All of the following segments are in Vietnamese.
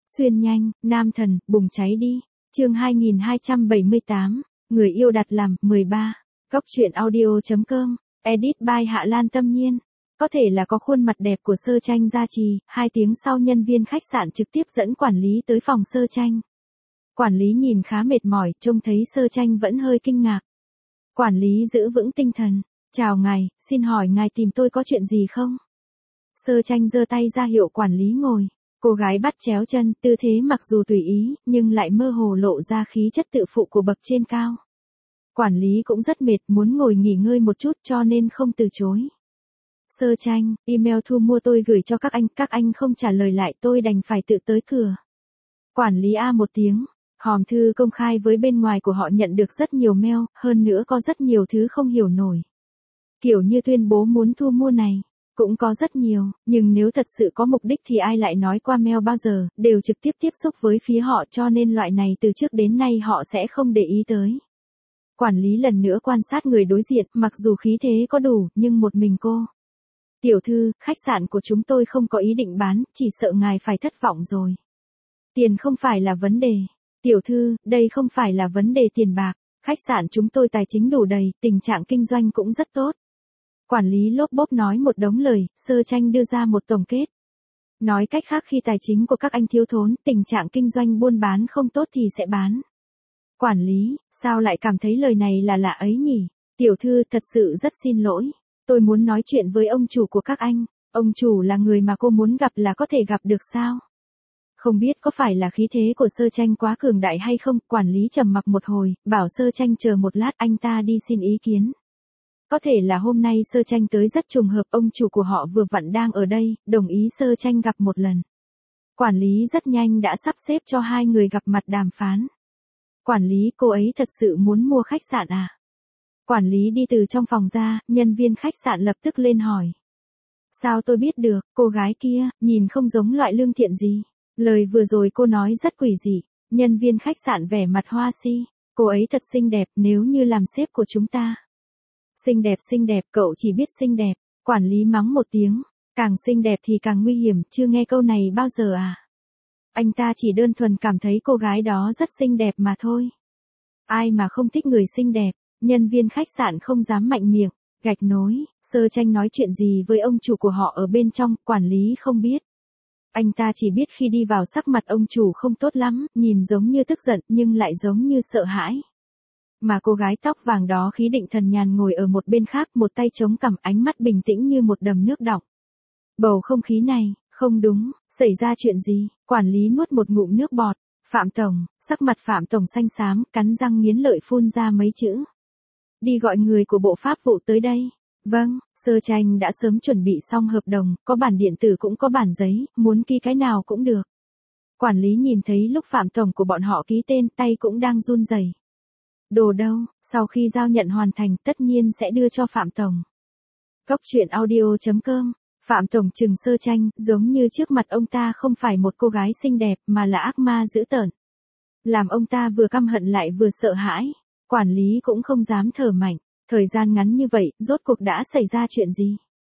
Xuyên nhanh, nam thần, bùng cháy đi. Chương 2278, người yêu đặt làm, 13. Góc truyện audio.com, edit by Hạ Lan Tâm Nhiên. Có thể là có khuôn mặt đẹp của Sơ Tranh gia trì, 2 tiếng sau nhân viên khách sạn trực tiếp dẫn quản lý tới phòng Sơ Tranh. Quản lý nhìn khá mệt mỏi, trông thấy Sơ Tranh vẫn hơi kinh ngạc. Quản lý giữ vững tinh thần. Chào ngài, xin hỏi ngài tìm tôi có chuyện gì không? Sơ Tranh giơ tay ra hiệu quản lý ngồi. Cô gái bắt chéo chân, tư thế mặc dù tùy ý, nhưng lại mơ hồ lộ ra khí chất tự phụ của bậc trên cao. Quản lý cũng rất mệt, muốn ngồi nghỉ ngơi một chút cho nên không từ chối. Sơ Tranh, email thu mua tôi gửi cho các anh không trả lời lại, tôi đành phải tự tới cửa. Quản lý A một tiếng, hòm thư công khai với bên ngoài của họ nhận được rất nhiều mail, hơn nữa có rất nhiều thứ không hiểu nổi. Kiểu như tuyên bố muốn thu mua này. Cũng có rất nhiều, nhưng nếu thật sự có mục đích thì ai lại nói qua mail bao giờ, đều trực tiếp tiếp xúc với phía họ cho nên loại này từ trước đến nay họ sẽ không để ý tới. Quản lý lần nữa quan sát người đối diện, mặc dù khí thế có đủ, nhưng một mình cô. Tiểu thư, khách sạn của chúng tôi không có ý định bán, chỉ sợ ngài phải thất vọng rồi. Tiền không phải là vấn đề. Tiểu thư, đây không phải là vấn đề tiền bạc, khách sạn chúng tôi tài chính đủ đầy, tình trạng kinh doanh cũng rất tốt. Quản lý lốp bốp nói một đống lời, Sơ Tranh đưa ra một tổng kết. Nói cách khác khi tài chính của các anh thiếu thốn, tình trạng kinh doanh buôn bán không tốt thì sẽ bán. Quản lý, sao lại cảm thấy lời này là lạ ấy nhỉ? Tiểu thư, thật sự rất xin lỗi. Tôi muốn nói chuyện với ông chủ của các anh. Ông chủ là người mà cô muốn gặp là có thể gặp được sao? Không biết có phải là khí thế của Sơ Tranh quá cường đại hay không? Quản lý trầm mặc một hồi, bảo Sơ Tranh chờ một lát, anh ta đi xin ý kiến. Có thể là hôm nay Sơ Tranh tới rất trùng hợp, ông chủ của họ vừa vặn đang ở đây, đồng ý Sơ Tranh gặp một lần. Quản lý rất nhanh đã sắp xếp cho 2 người gặp mặt đàm phán. Quản lý, cô ấy thật sự muốn mua khách sạn à? Quản lý đi từ trong phòng ra, nhân viên khách sạn lập tức lên hỏi. Sao tôi biết được, cô gái kia, nhìn không giống loại lương thiện gì. Lời vừa rồi cô nói rất quỷ dị. Nhân viên khách sạn vẻ mặt hoa si. Cô ấy thật xinh đẹp, nếu như làm sếp của chúng ta. Xinh đẹp, cậu chỉ biết xinh đẹp. Quản lý mắng một tiếng. Càng xinh đẹp thì càng nguy hiểm, chưa nghe câu này bao giờ à? Anh ta chỉ đơn thuần cảm thấy cô gái đó rất xinh đẹp mà thôi. Ai mà không thích người xinh đẹp? Nhân viên khách sạn không dám mạnh miệng. Gạch nối, Sơ Tranh nói chuyện gì với ông chủ của họ ở bên trong, quản lý không biết. Anh ta chỉ biết khi đi vào sắc mặt ông chủ không tốt lắm, nhìn giống như tức giận nhưng lại giống như sợ hãi. Mà cô gái tóc vàng đó khí định thần nhàn ngồi ở một bên khác, một tay chống cằm, ánh mắt bình tĩnh như một đầm nước đọng. Bầu không khí này, không đúng, xảy ra chuyện gì? Quản lý nuốt một ngụm nước bọt. Phạm Tổng, sắc mặt Phạm Tổng xanh xám, cắn răng nghiến lợi phun ra mấy chữ. Đi gọi người của bộ pháp vụ tới đây. Vâng, Sơ Tranh đã sớm chuẩn bị xong hợp đồng, có bản điện tử cũng có bản giấy, muốn ký cái nào cũng được. Quản lý nhìn thấy lúc Phạm Tổng của bọn họ ký tên, tay cũng đang run rẩy. Đồ đâu, sau khi giao nhận hoàn thành tất nhiên sẽ đưa cho Phạm Tổng. Góc truyện audio.com, Phạm Tổng trừng Sơ Tranh, giống như trước mặt ông ta không phải một cô gái xinh đẹp mà là ác ma dữ tợn. Làm ông ta vừa căm hận lại vừa sợ hãi, quản lý cũng không dám thở mạnh, thời gian ngắn như vậy, rốt cuộc đã xảy ra chuyện gì?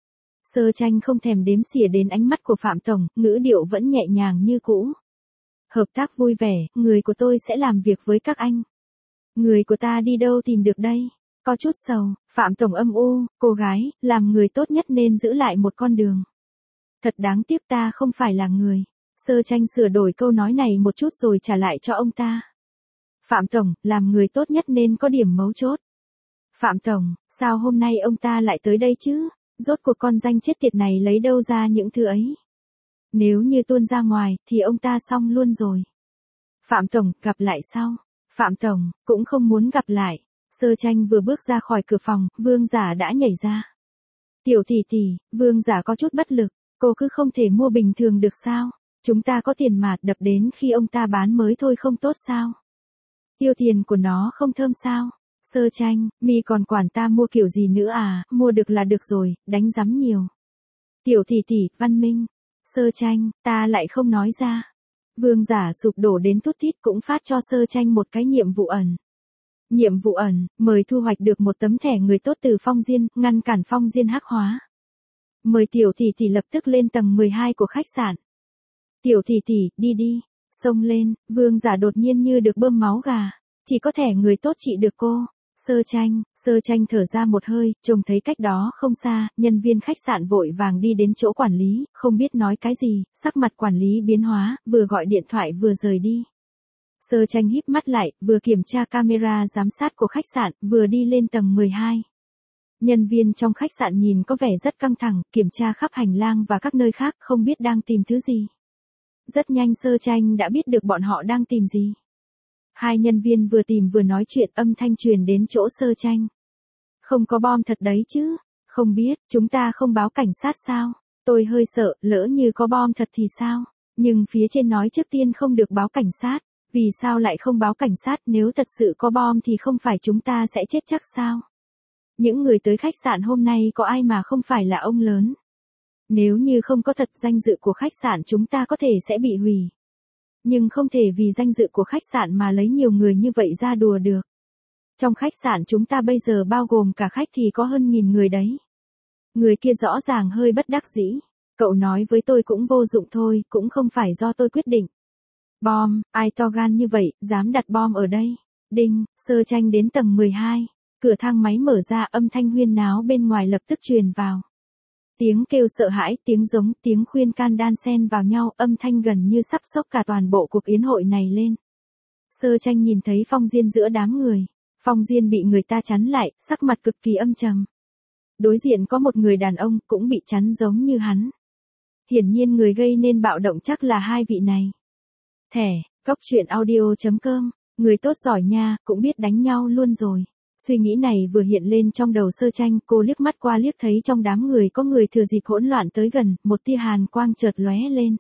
Sơ Tranh không thèm đếm xỉa đến ánh mắt của Phạm Tổng, ngữ điệu vẫn nhẹ nhàng như cũ. Hợp tác vui vẻ, người của tôi sẽ làm việc với các anh. Người của ta đi đâu tìm được đây? Có chút sầu, Phạm Tổng âm u, cô gái, làm người tốt nhất nên giữ lại một con đường. Thật đáng tiếc ta không phải là người. Sơ Tranh sửa đổi câu nói này một chút rồi trả lại cho ông ta. Phạm Tổng, làm người tốt nhất nên có điểm mấu chốt. Phạm Tổng, sao hôm nay ông ta lại tới đây chứ? Rốt cuộc con danh chết tiệt này lấy đâu ra những thứ ấy? Nếu như tuôn ra ngoài, thì ông ta xong luôn rồi. Phạm Tổng, gặp lại sau. Phạm Tổng, cũng không muốn gặp lại. Sơ Tranh vừa bước ra khỏi cửa phòng, Vương Giả đã nhảy ra. Tiểu tỷ tỷ, Vương Giả có chút bất lực, cô cứ không thể mua bình thường được sao? Chúng ta có tiền mà, đập đến khi ông ta bán mới thôi không tốt sao? Tiêu tiền của nó không thơm sao? Sơ Tranh, mi còn quản ta mua kiểu gì nữa à, mua được là được rồi, đánh rắm nhiều. Tiểu tỷ tỷ, văn minh. Sơ Tranh, ta lại không nói ra. Vương Giả sụp đổ đến tút tít cũng phát cho Sơ Tranh một cái nhiệm vụ ẩn. Nhiệm vụ ẩn, mời thu hoạch được một tấm thẻ người tốt từ Phong Diên, ngăn cản Phong Diên hắc hóa. Mời tiểu tỷ tỷ lập tức lên tầng 12 của khách sạn. Tiểu tỷ tỷ, đi đi. Xông lên, vương giả đột nhiên như được bơm máu gà. Chỉ có thể người tốt trị được cô. Sơ tranh thở ra một hơi, trông thấy cách đó không xa, nhân viên khách sạn vội vàng đi đến chỗ quản lý, không biết nói cái gì, sắc mặt quản lý biến hóa, vừa gọi điện thoại vừa rời đi. Sơ tranh híp mắt lại, vừa kiểm tra camera giám sát của khách sạn, vừa đi lên tầng 12. Nhân viên trong khách sạn nhìn có vẻ rất căng thẳng, kiểm tra khắp hành lang và các nơi khác, không biết đang tìm thứ gì. Rất nhanh sơ tranh đã biết được bọn họ đang tìm gì. Hai nhân viên vừa tìm vừa nói chuyện, âm thanh truyền đến chỗ sơ tranh. Không có bom thật đấy chứ? Không biết, chúng ta không báo cảnh sát sao? Tôi hơi sợ, lỡ như có bom thật thì sao? Nhưng phía trên nói trước tiên không được báo cảnh sát. Vì sao lại không báo cảnh sát, nếu thật sự có bom thì không phải chúng ta sẽ chết chắc sao? Những người tới khách sạn hôm nay có ai mà không phải là ông lớn? Nếu như không có thật, danh dự của khách sạn chúng ta có thể sẽ bị hủy. Nhưng không thể vì danh dự của khách sạn mà lấy nhiều người như vậy ra đùa được. Trong khách sạn chúng ta bây giờ bao gồm cả khách thì có hơn 1000 người đấy. Người kia rõ ràng hơi bất đắc dĩ. Cậu nói với tôi cũng vô dụng thôi, cũng không phải do tôi quyết định. Bom, ai to gan như vậy, dám đặt bom ở đây. Đinh, sơ tranh đến tầng 12. Cửa thang máy mở ra, âm thanh huyên náo bên ngoài lập tức truyền vào. Tiếng kêu sợ hãi, tiếng giống, tiếng khuyên can đan xen vào nhau, âm thanh gần như sắp xốc cả toàn bộ cuộc yến hội này lên. Sơ tranh nhìn thấy Phong Diên giữa đám người. Phong Diên bị người ta chắn lại, sắc mặt cực kỳ âm trầm. Đối diện có một người đàn ông, cũng bị chắn giống như hắn. Hiển nhiên người gây nên bạo động chắc là hai vị này. Thẻ, coctruyện.audio.com, người tốt giỏi nha, cũng biết đánh nhau luôn rồi. Suy nghĩ này vừa hiện lên trong đầu sơ tranh, cô liếc mắt qua liếc thấy trong đám người có người thừa dịp hỗn loạn tới gần, một tia hàn quang chợt lóe lên.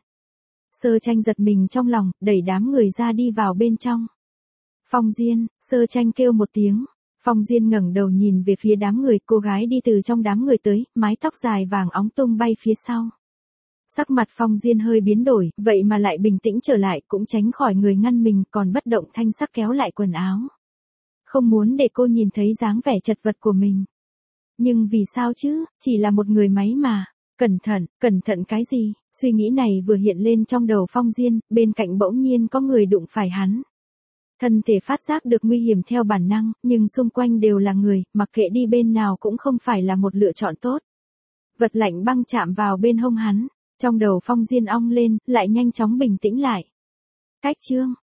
Sơ tranh giật mình trong lòng, đẩy đám người ra đi vào bên trong. Phong Diên, sơ tranh kêu một tiếng. Phong Diên ngẩng đầu nhìn về phía đám người, cô gái đi từ trong đám người tới, mái tóc dài vàng óng tung bay phía sau. Sắc mặt Phong Diên hơi biến đổi, vậy mà lại bình tĩnh trở lại, cũng tránh khỏi người ngăn mình, còn bất động thanh sắc kéo lại quần áo. Không muốn để cô nhìn thấy dáng vẻ chật vật của mình. Nhưng vì sao chứ, chỉ là một người máy mà. Cẩn thận cái gì, suy nghĩ này vừa hiện lên trong đầu Phong Diên, bên cạnh bỗng nhiên có người đụng phải hắn. Thân thể phát giác được nguy hiểm theo bản năng, nhưng xung quanh đều là người, mặc kệ đi bên nào cũng không phải là một lựa chọn tốt. Vật lạnh băng chạm vào bên hông hắn, trong đầu Phong Diên ong lên, lại nhanh chóng bình tĩnh lại. Cách chương